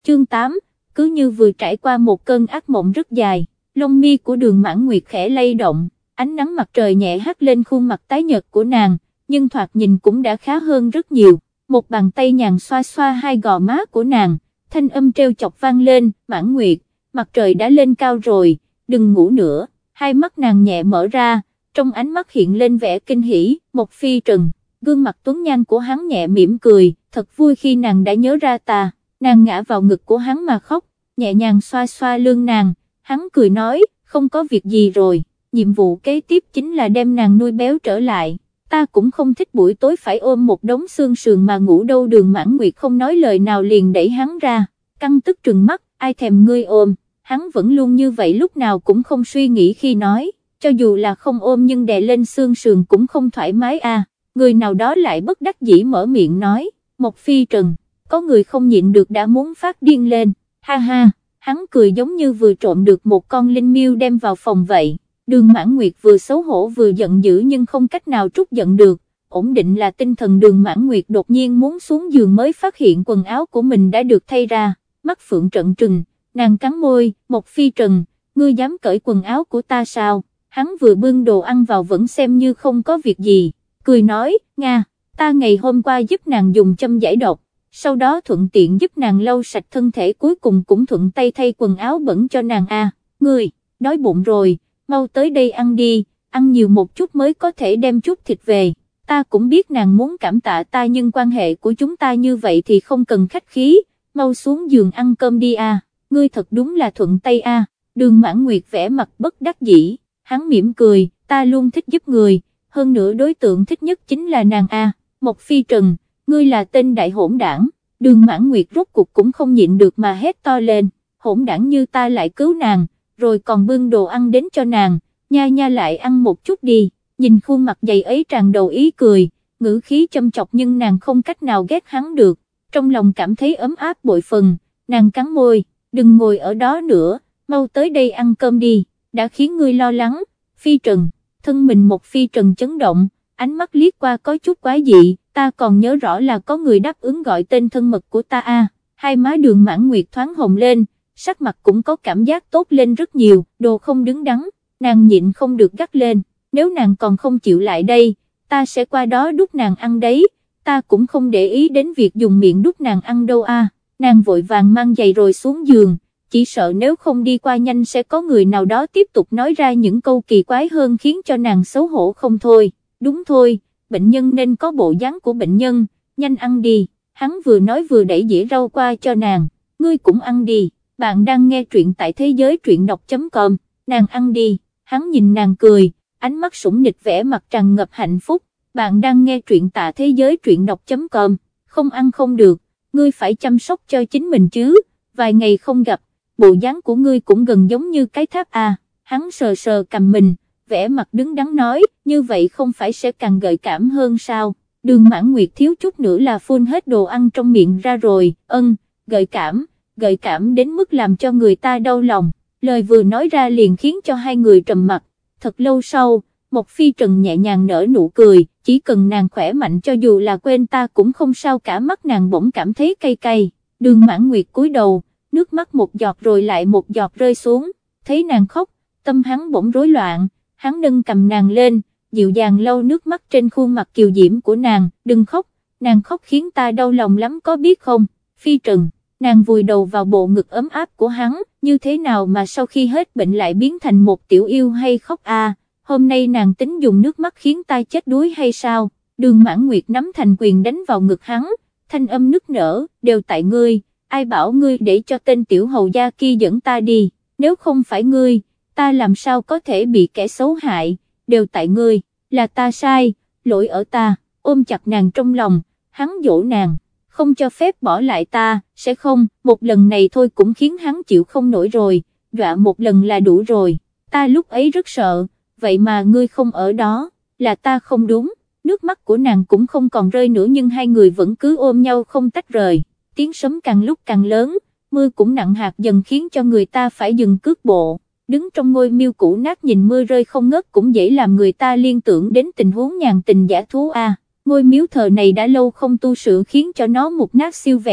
Chương 8, cứ như vừa trải qua một cơn ác mộng rất dài, lông mi của Đường Mãn Nguyệt khẽ lay động, ánh nắng mặt trời nhẹ hắt lên khuôn mặt tái nhợt của nàng, nhưng thoạt nhìn cũng đã khá hơn rất nhiều. Một bàn tay nhàn xoa xoa hai gò má của nàng, thanh âm trêu chọc vang lên, Mãn Nguyệt, mặt trời đã lên cao rồi, đừng ngủ nữa. Hai mắt nàng nhẹ mở ra, trong ánh mắt hiện lên vẻ kinh hỉ. Một Phi Trần, gương mặt tuấn nhan của hắn nhẹ mỉm cười, thật vui khi nàng đã nhớ ra ta. Nàng ngã vào ngực của hắn mà khóc, nhẹ nhàng xoa xoa lưng nàng, hắn cười nói, không có việc gì rồi, nhiệm vụ kế tiếp chính là đem nàng nuôi béo trở lại. Ta cũng không thích buổi tối phải ôm một đống xương sườn mà ngủ đâu. Đường Mãn Nguyệt không nói lời nào liền đẩy hắn ra, căng tức trừng mắt, ai thèm ngươi ôm. Hắn vẫn luôn như vậy, lúc nào cũng không suy nghĩ khi nói, cho dù là không ôm nhưng đè lên xương sườn cũng không thoải mái à. Người nào đó lại bất đắc dĩ mở miệng nói, Một Phi Trần, có người không nhịn được đã muốn phát điên lên, ha ha, hắn cười giống như vừa trộm được một con linh miêu đem vào phòng vậy. Đường Mãn Nguyệt vừa xấu hổ vừa giận dữ nhưng không cách nào trút giận được, ổn định là tinh thần. Đường Mãn Nguyệt đột nhiên muốn xuống giường mới phát hiện quần áo của mình đã được thay ra, mắt phượng trận trừng, nàng cắn môi, Một Phi Trần, ngươi dám cởi quần áo của ta sao? Hắn vừa bưng đồ ăn vào vẫn xem như không có việc gì, cười nói, Nga, ta ngày hôm qua giúp nàng dùng châm giải độc, sau đó thuận tiện giúp nàng lau sạch thân thể, cuối cùng cũng thuận tay thay quần áo bẩn cho nàng à. Ngươi, đói bụng rồi, mau tới đây ăn đi, ăn nhiều một chút mới có thể đem chút thịt về. Ta cũng biết nàng muốn cảm tạ ta nhưng quan hệ của chúng ta như vậy thì không cần khách khí, mau xuống giường ăn cơm đi à, ngươi thật đúng là thuận tay à. Đường Mãn Nguyệt vẻ mặt bất đắc dĩ, hắn mỉm cười, ta luôn thích giúp người, hơn nữa đối tượng thích nhất chính là nàng à. Một Phi Trần, ngươi là tên đại hỗn đảng. Đường Mãn Nguyệt rốt cuộc cũng không nhịn được mà hét to lên, hỗn đảng như ta lại cứu nàng, rồi còn bưng đồ ăn đến cho nàng, nha nha lại ăn một chút đi. Nhìn khuôn mặt dày ấy tràn đầu ý cười, ngữ khí châm chọc nhưng nàng không cách nào ghét hắn được, trong lòng cảm thấy ấm áp bội phần, nàng cắn môi, đừng ngồi ở đó nữa, mau tới đây ăn cơm đi, đã khiến ngươi lo lắng. Phi Trần, thân mình Một Phi Trần chấn động, ánh mắt liếc qua có chút quái dị, ta còn nhớ rõ là có người đáp ứng gọi tên thân mật của ta à. Hai má Đường Mãn Nguyệt thoáng hồng lên, sắc mặt cũng có cảm giác tốt lên rất nhiều, đồ không đứng đắn, nàng nhịn không được gắt lên, nếu nàng còn không chịu lại đây, ta sẽ qua đó đút nàng ăn đấy, ta cũng không để ý đến việc dùng miệng đút nàng ăn đâu à. Nàng vội vàng mang giày rồi xuống giường, chỉ sợ nếu không đi qua nhanh sẽ có người nào đó tiếp tục nói ra những câu kỳ quái hơn khiến cho nàng xấu hổ không thôi. Đúng thôi, bệnh nhân nên có bộ dáng của bệnh nhân, nhanh ăn đi, hắn vừa nói vừa đẩy dĩa rau qua cho nàng, ngươi cũng ăn đi, bạn đang nghe truyện tại thế giới truyện đọc.com, nàng ăn đi, hắn nhìn nàng cười, ánh mắt sủng nịch vẻ mặt tràn ngập hạnh phúc, bạn đang nghe truyện tại thế giới truyện đọc.com, không ăn không được, ngươi phải chăm sóc cho chính mình chứ, vài ngày không gặp, bộ dáng của ngươi cũng gần giống như cái tháp à. Hắn sờ sờ cằm mình, vẻ mặt đứng đắn nói, như vậy không phải sẽ càng gợi cảm hơn sao? Đường Mãn Nguyệt thiếu chút nữa là phun hết đồ ăn trong miệng ra rồi, gợi cảm đến mức làm cho người ta đau lòng, lời vừa nói ra liền khiến cho hai người trầm mặc. Thật lâu sau, Một Phi Trần nhẹ nhàng nở nụ cười, chỉ cần nàng khỏe mạnh cho dù là quên ta cũng không sao cả. Mắt nàng bỗng cảm thấy cay cay, Đường Mãn Nguyệt cúi đầu, nước mắt một giọt rồi lại một giọt rơi xuống, thấy nàng khóc, tâm hắn bỗng rối loạn, hắn nâng cầm nàng lên, dịu dàng lau nước mắt trên khuôn mặt kiều diễm của nàng, đừng khóc, nàng khóc khiến ta đau lòng lắm có biết không? Phi Trần, nàng vùi đầu vào bộ ngực ấm áp của hắn, như thế nào mà sau khi hết bệnh lại biến thành một tiểu yêu hay khóc à, hôm nay nàng tính dùng nước mắt khiến ta chết đuối hay sao? Đường Mãn Nguyệt nắm thành quyền đánh vào ngực hắn, thanh âm nức nở, đều tại ngươi, ai bảo ngươi để cho tên tiểu hầu gia kia dẫn ta đi, nếu không phải ngươi, ta làm sao có thể bị kẻ xấu hại, đều tại ngươi, là ta sai, lỗi ở ta. Ôm chặt nàng trong lòng, hắn dỗ nàng, không cho phép bỏ lại ta, sẽ không, một lần này thôi cũng khiến hắn chịu không nổi rồi, dọa một lần là đủ rồi, ta lúc ấy rất sợ, vậy mà ngươi không ở đó, là ta không đúng. Nước mắt của nàng cũng không còn rơi nữa nhưng hai người vẫn cứ ôm nhau không tách rời, tiếng sấm càng lúc càng lớn, mưa cũng nặng hạt dần khiến cho người ta phải dừng cước bộ. Đứng trong ngôi miêu cũ nát nhìn mưa rơi không ngớt cũng dễ làm người ta liên tưởng đến tình huống nhàn tình dã thú à. Ngôi miếu thờ này đã lâu không tu sửa khiến cho nó mục nát siêu vẹo,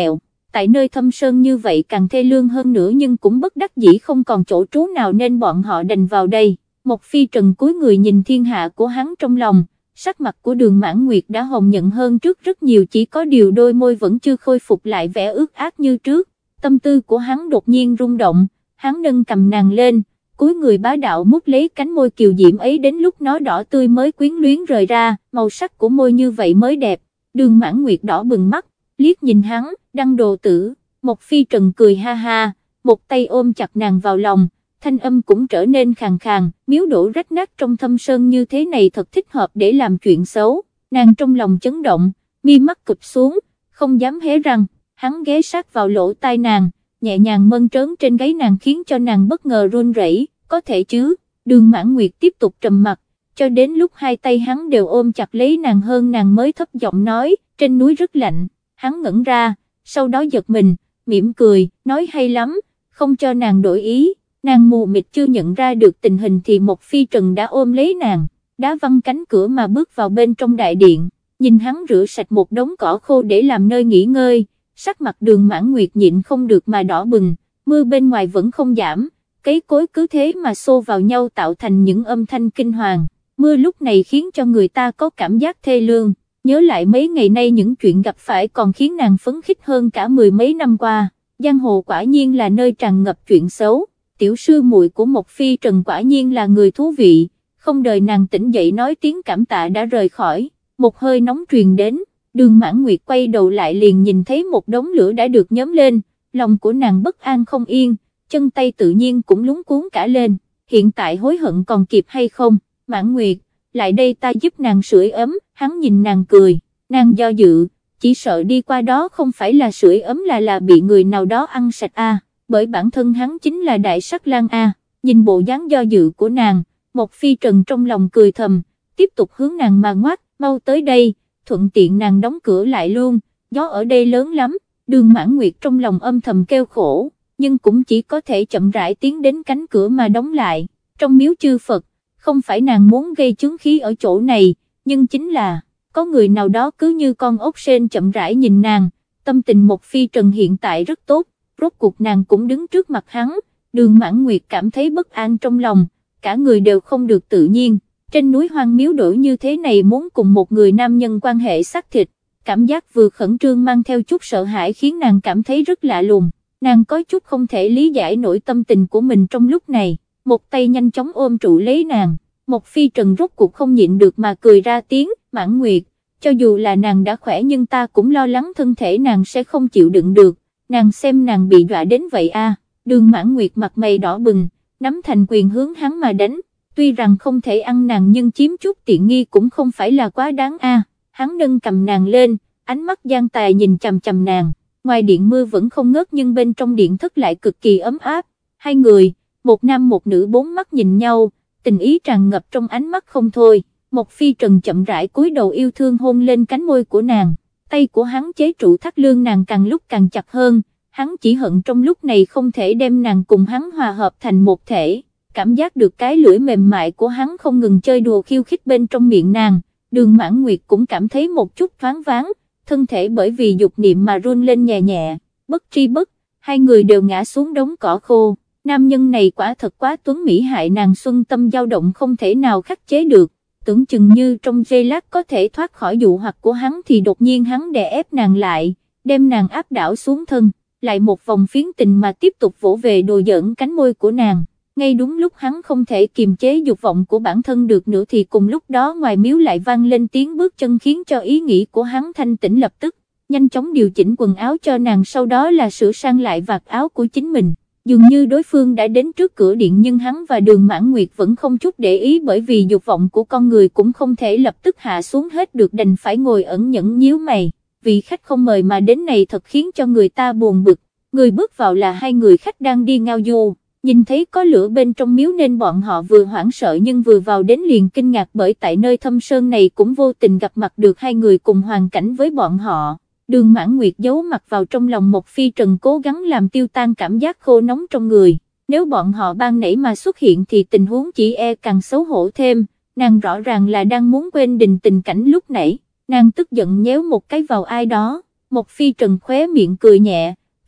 tại nơi thâm sơn như vậy càng thê lương hơn nữa nhưng cũng bất đắc dĩ không còn chỗ trú nào nên bọn họ đành vào đây. Một Phi Trần cúi người nhìn thiên hạ của hắn trong lòng, sắc mặt của Đường Mãn Nguyệt đã hồng nhuận hơn trước rất nhiều, chỉ có điều đôi môi vẫn chưa khôi phục lại vẻ ướt át như trước. Tâm tư của hắn đột nhiên rung động, hắn nâng cầm nàng lên, cúi người bá đạo mút lấy cánh môi kiều diễm ấy, đến lúc nó đỏ tươi mới quyến luyến rời ra, màu sắc của môi như vậy mới đẹp. Đường Mãn Nguyệt đỏ bừng mắt, liếc nhìn hắn, đăng đồ tử. Một Phi Trần cười ha ha, một tay ôm chặt nàng vào lòng, thanh âm cũng trở nên khàn khàn, miếu đổ rách nát trong thâm sơn như thế này thật thích hợp để làm chuyện xấu. Nàng trong lòng chấn động, mi mắt cụp xuống, không dám hé răng. Hắn ghé sát vào lỗ tai nàng, nhẹ nhàng mơn trớn trên gáy nàng khiến cho nàng bất ngờ run rẩy. Có thể chứ? Đường Mãn Nguyệt tiếp tục trầm mặc, cho đến lúc hai tay hắn đều ôm chặt lấy nàng hơn nàng mới thấp giọng nói, trên núi rất lạnh. Hắn ngẩn ra, sau đó giật mình, mỉm cười, nói hay lắm, không cho nàng đổi ý. Nàng mù mịt chưa nhận ra được tình hình thì một Phi Trần đã ôm lấy nàng, đá văng cánh cửa mà bước vào bên trong đại điện, nhìn hắn rửa sạch một đống cỏ khô để làm nơi nghỉ ngơi, sắc mặt Đường Mãn Nguyệt nhịn không được mà đỏ bừng. Mưa bên ngoài vẫn không giảm, cây cối cứ thế mà xô vào nhau tạo thành những âm thanh kinh hoàng. Mưa lúc này khiến cho người ta có cảm giác thê lương, nhớ lại mấy ngày nay những chuyện gặp phải còn khiến nàng phấn khích hơn cả mười mấy năm qua. Giang hồ quả nhiên là nơi tràn ngập chuyện xấu, tiểu sư muội của một Phi Trần quả nhiên là người thú vị. Không đợi nàng tỉnh dậy nói tiếng cảm tạ đã rời khỏi, một hơi nóng truyền đến. Đường Mãn Nguyệt quay đầu lại liền nhìn thấy một đống lửa đã được nhóm lên, lòng của nàng bất an không yên, chân tay tự nhiên cũng lúng cuốn cả lên. Hiện tại hối hận còn kịp hay không? Mãn Nguyệt, lại đây ta giúp nàng sưởi ấm. Hắn nhìn nàng cười, nàng do dự, chỉ sợ đi qua đó không phải là sưởi ấm là bị người nào đó ăn sạch a, bởi bản thân hắn chính là đại sắc lang a. Nhìn bộ dáng do dự của nàng, một Phi Trần trong lòng cười thầm, tiếp tục hướng nàng mà ngoắc, mau tới đây, thuận tiện nàng đóng cửa lại luôn, gió ở đây lớn lắm. Đường Mãn Nguyệt trong lòng âm thầm kêu khổ, nhưng cũng chỉ có thể chậm rãi tiến đến cánh cửa mà đóng lại. Trong miếu chư Phật, không phải nàng muốn gây chướng khí ở chỗ này, nhưng chính là, có người nào đó cứ như con ốc sên chậm rãi nhìn nàng. Tâm tình một Phi Trần hiện tại rất tốt, rốt cuộc nàng cũng đứng trước mặt hắn. Đường Mãn Nguyệt cảm thấy bất an trong lòng, cả người đều không được tự nhiên. Trên núi hoang miếu đổ như thế này muốn cùng một người nam nhân quan hệ xác thịt, cảm giác vừa khẩn trương mang theo chút sợ hãi khiến nàng cảm thấy rất lạ lùng. Nàng có chút không thể lý giải nổi tâm tình của mình trong lúc này, một tay nhanh chóng ôm trụ lấy nàng. Một Phi Trần rốt cuộc không nhịn được mà cười ra tiếng, Mãn Nguyệt, cho dù là nàng đã khỏe nhưng ta cũng lo lắng thân thể nàng sẽ không chịu đựng được, nàng xem nàng bị dọa đến vậy a. Đường Mãn Nguyệt mặt mày đỏ bừng, nắm thành quyền hướng hắn mà đánh, tuy rằng không thể ăn nàng nhưng chiếm chút tiện nghi cũng không phải là quá đáng a. Hắn nâng cầm nàng lên, ánh mắt gian tà nhìn chằm chằm nàng. Ngoài điện mưa vẫn không ngớt nhưng bên trong điện thất lại cực kỳ ấm áp. Hai người, một nam một nữ bốn mắt nhìn nhau, tình ý tràn ngập trong ánh mắt không thôi. Một Phi Trần chậm rãi cúi đầu yêu thương hôn lên cánh môi của nàng, tay của hắn chế trụ thắt lưng nàng càng lúc càng chặt hơn. Hắn chỉ hận trong lúc này không thể đem nàng cùng hắn hòa hợp thành một thể. Cảm giác được cái lưỡi mềm mại của hắn không ngừng chơi đùa khiêu khích bên trong miệng nàng, Đường Mãn Nguyệt cũng cảm thấy một chút thoáng váng, thân thể bởi vì dục niệm mà run lên nhẹ nhẹ. Bất tri bất, hai người đều ngã xuống đống cỏ khô. Nam nhân này quả thật quá tuấn mỹ, hại nàng xuân tâm dao động không thể nào khắc chế được. Tưởng chừng như trong giây lát có thể thoát khỏi dụ hoặc của hắn thì đột nhiên hắn đè ép nàng lại, đem nàng áp đảo xuống thân, lại một vòng phiến tình mà tiếp tục vỗ về đùa giỡn cánh môi của nàng. Ngay đúng lúc hắn không thể kiềm chế dục vọng của bản thân được nữa thì cùng lúc đó ngoài miếu lại vang lên tiếng bước chân khiến cho ý nghĩ của hắn thanh tĩnh, lập tức nhanh chóng điều chỉnh quần áo cho nàng, sau đó là sửa sang lại vạt áo của chính mình. Dường như đối phương đã đến trước cửa điện nhưng hắn và Đường Mãn Nguyệt vẫn không chút để ý, bởi vì dục vọng của con người cũng không thể lập tức hạ xuống hết được, đành phải ngồi ẩn nhẫn nhíu mày. Vị khách không mời mà đến này thật khiến cho người ta buồn bực. Người bước vào là hai người khách đang đi ngao du, nhìn thấy có lửa bên trong miếu nên bọn họ vừa hoảng sợ nhưng vừa vào đến liền kinh ngạc, bởi tại nơi thâm sơn này cũng vô tình gặp mặt được hai người cùng hoàn cảnh với bọn họ. Đường Mãn Nguyệt giấu mặt vào trong lòng một Phi Trần, cố gắng làm tiêu tan cảm giác khô nóng trong người. Nếu bọn họ ban nãy mà xuất hiện thì tình huống chỉ e càng xấu hổ thêm. Nàng rõ ràng là đang muốn quên đình tình cảnh lúc nãy. Nàng tức giận nhéo một cái vào ai đó. Một Phi Trần khóe miệng cười nhẹ,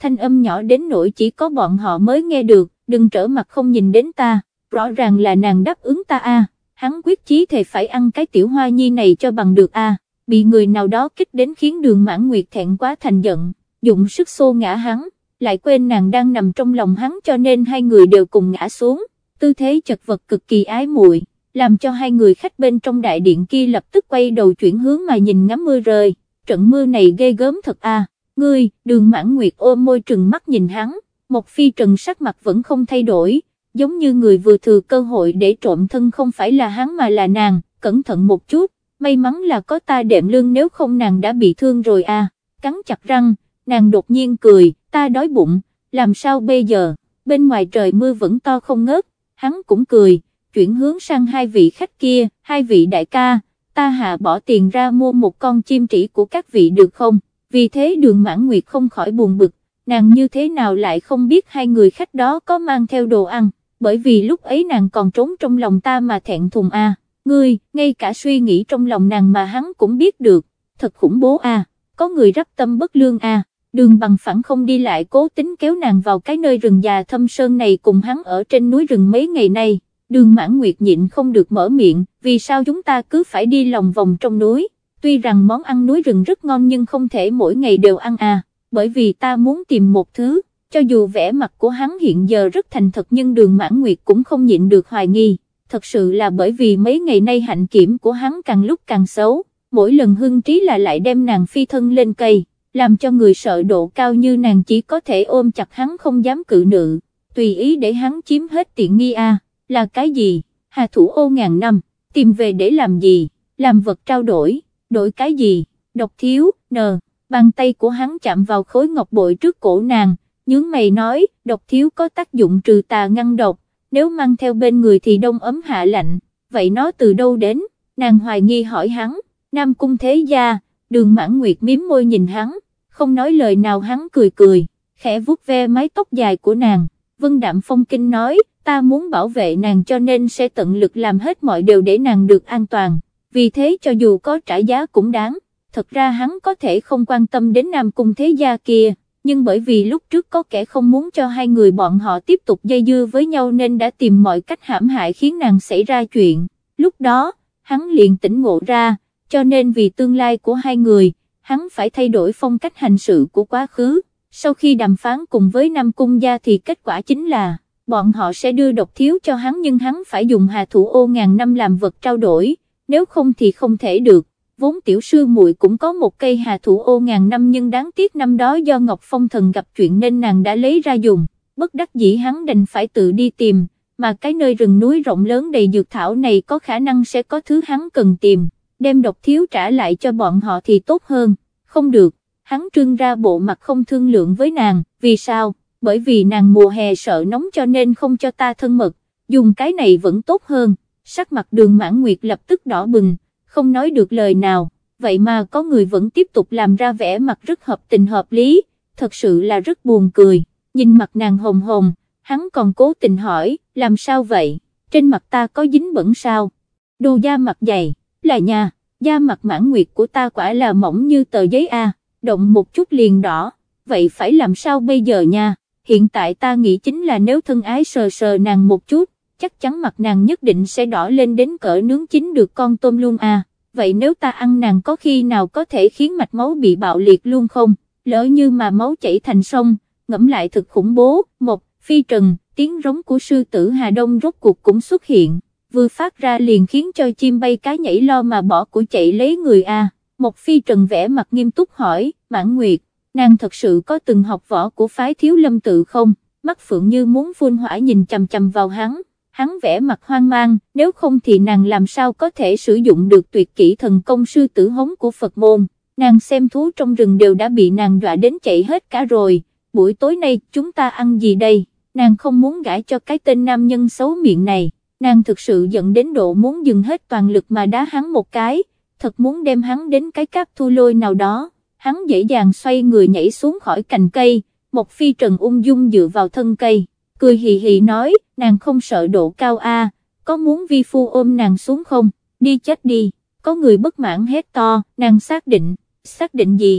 thanh âm nhỏ đến nỗi chỉ có bọn họ mới nghe được, đừng trở mặt không nhìn đến ta, rõ ràng là nàng đáp ứng ta a. Hắn quyết chí thề phải ăn cái tiểu hoa nhi này cho bằng được a. Bị người nào đó kích đến khiến Đường Mãn Nguyệt thẹn quá thành giận, dụng sức xô ngã hắn, lại quên nàng đang nằm trong lòng hắn cho nên hai người đều cùng ngã xuống, tư thế chật vật cực kỳ ái muội, làm cho hai người khách bên trong đại điện kia lập tức quay đầu chuyển hướng mà nhìn ngắm mưa rơi, trận mưa này ghê gớm thật a. Ngươi, Đường Mãn Nguyệt ôm môi trừng mắt nhìn hắn, Một Phi Trần sắc mặt vẫn không thay đổi, giống như người vừa thừa cơ hội để trộm thân không phải là hắn mà là nàng, cẩn thận một chút, may mắn là có ta đệm lưng nếu không nàng đã bị thương rồi à, cắn chặt răng, nàng đột nhiên cười, ta đói bụng, làm sao bây giờ, bên ngoài trời mưa vẫn to không ngớt, hắn cũng cười, chuyển hướng sang hai vị khách kia, hai vị đại ca, ta hạ bỏ tiền ra mua một con chim trĩ của các vị được không, vì thế Đường Mãn Nguyệt không khỏi buồn bực, nàng như thế nào lại không biết hai người khách đó có mang theo đồ ăn, bởi vì lúc ấy nàng còn trốn trong lòng ta mà thẹn thùng à, ngươi, ngay cả suy nghĩ trong lòng nàng mà hắn cũng biết được, thật khủng bố à, có người rắp tâm bất lương à. Đường Bằng Phẳng không đi lại cố tính kéo nàng vào cái nơi rừng già thâm sơn này cùng hắn ở trên núi rừng mấy ngày nay, Đường Mãn Nguyệt nhịn không được mở miệng, vì sao chúng ta cứ phải đi lòng vòng trong núi, tuy rằng món ăn núi rừng rất ngon nhưng không thể mỗi ngày đều ăn à, bởi vì ta muốn tìm một thứ, cho dù vẻ mặt của hắn hiện giờ rất thành thật nhưng Đường Mãn Nguyệt cũng không nhịn được hoài nghi, thật sự là bởi vì mấy ngày nay hạnh kiểm của hắn càng lúc càng xấu, mỗi lần hưng trí là lại đem nàng phi thân lên cây, làm cho người sợ độ cao như nàng chỉ có thể ôm chặt hắn không dám cự nữ, tùy ý để hắn chiếm hết tiện nghi à, là cái gì, Hà Thủ Ô ngàn năm, tìm về để làm gì, làm vật trao đổi, đổi cái gì, Độc Thiếu, bàn tay của hắn chạm vào khối ngọc bội trước cổ nàng, nhướng mày nói, Độc Thiếu có tác dụng trừ tà ngăn độc, nếu mang theo bên người thì đông ấm hạ lạnh, vậy nó từ đâu đến, nàng hoài nghi hỏi hắn, Nam Cung Thế Gia, Đường Mãn Nguyệt miếm môi nhìn hắn, không nói lời nào hắn cười cười, khẽ vuốt ve mái tóc dài của nàng, Vân Đạm Phong Kinh nói, ta muốn bảo vệ nàng cho nên sẽ tận lực làm hết mọi điều để nàng được an toàn, vì thế cho dù có trả giá cũng đáng, thật ra hắn có thể không quan tâm đến Nam Cung Thế Gia kia, nhưng bởi vì lúc trước có kẻ không muốn cho hai người bọn họ tiếp tục dây dưa với nhau nên đã tìm mọi cách hãm hại khiến nàng xảy ra chuyện, lúc đó, hắn liền tỉnh ngộ ra, cho nên vì tương lai của hai người, hắn phải thay đổi phong cách hành sự của quá khứ, sau khi đàm phán cùng với Nam Cung Gia thì kết quả chính là, bọn họ sẽ đưa Độc Thiếu cho hắn nhưng hắn phải dùng Hà Thủ Ô ngàn năm làm vật trao đổi, nếu không thì không thể được. Vốn tiểu sư muội cũng có một cây Hà Thủ Ô ngàn năm nhưng đáng tiếc năm đó do Ngọc Phong Thần gặp chuyện nên nàng đã lấy ra dùng, bất đắc dĩ hắn đành phải tự đi tìm, mà cái nơi rừng núi rộng lớn đầy dược thảo này có khả năng sẽ có thứ hắn cần tìm, đem Độc Thiếu trả lại cho bọn họ thì tốt hơn, không được, hắn trưng ra bộ mặt không thương lượng với nàng, vì sao, bởi vì nàng mùa hè sợ nóng cho nên không cho ta thân mật, dùng cái này vẫn tốt hơn, sắc mặt Đường Mãn Nguyệt lập tức đỏ bừng, không nói được lời nào, vậy mà có người vẫn tiếp tục làm ra vẻ mặt rất hợp tình hợp lý, thật sự là rất buồn cười, nhìn mặt nàng hồng hồng, hắn còn cố tình hỏi, làm sao vậy, trên mặt ta có dính bẩn sao, đồ da mặt dày, là nha, da mặt Mãn Nguyệt của ta quả là mỏng như tờ giấy a, động một chút liền đỏ, vậy phải làm sao bây giờ nha, hiện tại ta nghĩ chính là nếu thân ái sờ sờ nàng một chút, chắc chắn mặt nàng nhất định sẽ đỏ lên đến cỡ nướng chín được con tôm luôn à, vậy nếu ta ăn nàng có khi nào có thể khiến mạch máu bị bạo liệt luôn không, lỡ như mà máu chảy thành sông, ngẫm lại thực khủng bố. Một Phi Trần, tiếng rống của sư tử Hà Đông rốt cuộc cũng xuất hiện, vừa phát ra liền khiến cho chim bay cá nhảy lo mà bỏ của chạy lấy người à, Một Phi Trần vẽ mặt nghiêm túc hỏi, Mãn Nguyệt, nàng thật sự có từng học võ của phái Thiếu Lâm Tự không, mắt phượng như muốn phun hỏa nhìn chằm chằm vào hắn vẽ mặt hoang mang, nếu không thì nàng làm sao có thể sử dụng được tuyệt kỹ thần công sư tử hống của Phật môn, nàng xem thú trong rừng đều đã bị nàng dọa đến chạy hết cả rồi, buổi tối nay chúng ta ăn gì đây, nàng không muốn gãi cho cái tên nam nhân xấu miệng này, nàng thực sự giận đến độ muốn dừng hết toàn lực mà đá hắn một cái, thật muốn đem hắn đến cái cáp thu lôi nào đó, hắn dễ dàng xoay người nhảy xuống khỏi cành cây, Một Phi Trần ung dung dựa vào thân cây, cười hì hì nói, nàng không sợ độ cao a, có muốn vi phu ôm nàng xuống không, đi chết đi, có người bất mãn hét to, nàng xác định gì,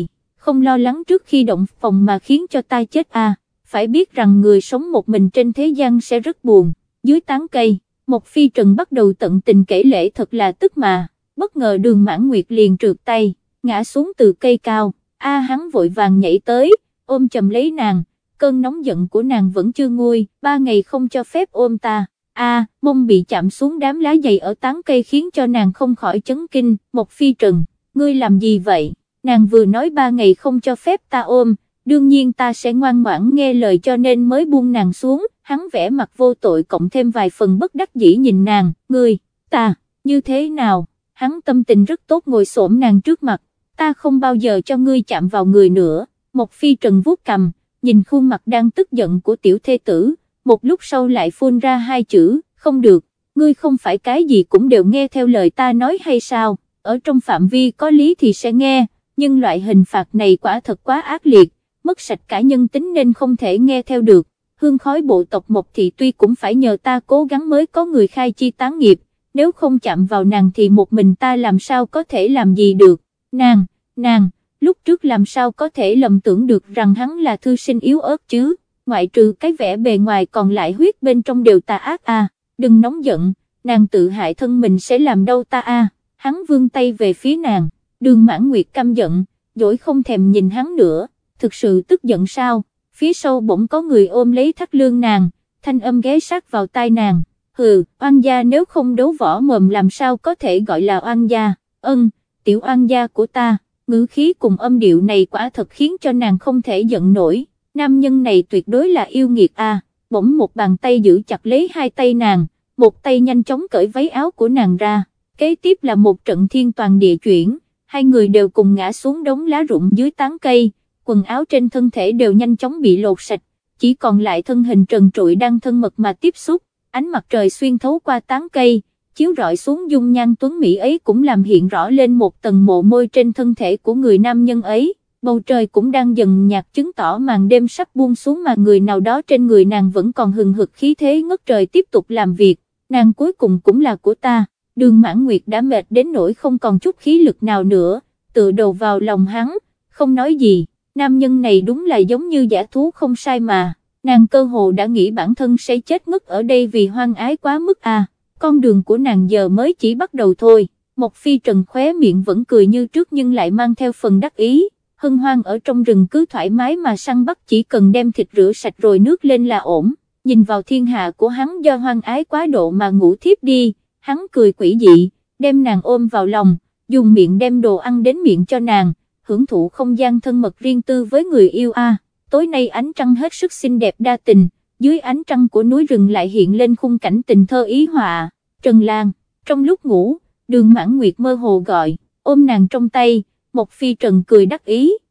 không lo lắng trước khi động phòng mà khiến cho ta chết à, phải biết rằng người sống một mình trên thế gian sẽ rất buồn. Dưới tán cây, Mộc Phi Trần bắt đầu tận tình kể lể thật là tức mà, bất ngờ Đường Mãn Nguyệt liền trượt tay, ngã xuống từ cây cao, hắn vội vàng nhảy tới, ôm chầm lấy nàng, cơn nóng giận của nàng vẫn chưa nguôi, 3 ngày không cho phép ôm ta. Mông bị chạm xuống đám lá dày ở tán cây khiến cho nàng không khỏi chấn kinh. Mộc Phi Trần, ngươi làm gì vậy? Nàng vừa nói 3 ngày không cho phép ta ôm, đương nhiên ta sẽ ngoan ngoãn nghe lời cho nên mới buông nàng xuống. Hắn vẽ mặt vô tội cộng thêm vài phần bất đắc dĩ nhìn nàng, ngươi, ta, như thế nào? Hắn tâm tình rất tốt ngồi xổm nàng trước mặt, ta không bao giờ cho ngươi chạm vào người nữa. Mộc Phi Trần vuốt cằm, nhìn khuôn mặt đang tức giận của tiểu thê tử, một lúc sau lại phun ra 2 chữ, không được, ngươi không phải cái gì cũng đều nghe theo lời ta nói hay sao, ở trong phạm vi có lý thì sẽ nghe, nhưng loại hình phạt này quả thật quá ác liệt, mất sạch cả nhân tính nên không thể nghe theo được. Hương khói bộ tộc Mộc Thị tuy cũng phải nhờ ta cố gắng mới có người khai chi tán nghiệp, nếu không chạm vào nàng thì một mình ta làm sao có thể làm gì được. Nàng, lúc trước làm sao có thể lầm tưởng được rằng hắn là thư sinh yếu ớt chứ, ngoại trừ cái vẻ bề ngoài còn lại huyết bên trong đều tà ác à, đừng nóng giận, nàng tự hại thân mình sẽ làm đâu ta à. Hắn vươn tay về phía nàng, Đường Mãn Nguyệt căm giận, dỗi không thèm nhìn hắn nữa, thực sự tức giận sao? Phía sau bỗng có người ôm lấy thắt lưng nàng, thanh âm ghé sát vào tai nàng, hừ, oan gia nếu không đấu võ mồm làm sao có thể gọi là oan gia, tiểu oan gia của ta. Ngữ khí cùng âm điệu này quả thật khiến cho nàng không thể giận nổi, nam nhân này tuyệt đối là yêu nghiệt à. Bỗng một bàn tay giữ chặt lấy 2 tay nàng, một tay nhanh chóng cởi váy áo của nàng ra, kế tiếp là một trận thiên toàn địa chuyển, 2 người đều cùng ngã xuống đống lá rụng dưới tán cây, quần áo trên thân thể đều nhanh chóng bị lột sạch, chỉ còn lại thân hình trần trụi đang thân mật mà tiếp xúc, ánh mặt trời xuyên thấu qua tán cây, chiếu rọi xuống dung nhan tuấn mỹ ấy cũng làm hiện rõ lên một tầng mồ môi trên thân thể của người nam nhân ấy. Bầu trời cũng đang dần nhạt chứng tỏ màn đêm sắp buông xuống mà người nào đó trên người nàng vẫn còn hừng hực khí thế ngất trời tiếp tục làm việc, nàng cuối cùng cũng là của ta. Đường Mãn Nguyệt đã mệt đến nỗi không còn chút khí lực nào nữa, tựa đầu vào lòng hắn, không nói gì, nam nhân này đúng là giống như dã thú không sai mà, nàng cơ hồ đã nghĩ bản thân sẽ chết ngất ở đây vì hoang ái quá mức à. Con đường của nàng giờ mới chỉ bắt đầu thôi. Mộc Phi Trần khóe miệng vẫn cười như trước nhưng lại mang theo phần đắc ý, hân hoan ở trong rừng cứ thoải mái mà săn bắt, chỉ cần đem thịt rửa sạch rồi nước lên là ổn. Nhìn vào thiên hạ của hắn do hoang ái quá độ mà ngủ thiếp đi, hắn cười quỷ dị, đem nàng ôm vào lòng, dùng miệng đem đồ ăn đến miệng cho nàng, hưởng thụ không gian thân mật riêng tư với người yêu a. Tối nay ánh trăng hết sức xinh đẹp đa tình, dưới ánh trăng của núi rừng lại hiện lên khung cảnh tình thơ ý họa. Trần Lan, trong lúc ngủ, Đường Mãn Nguyệt mơ hồ gọi, ôm nàng trong tay, Mộc Phi Trần cười đắc ý,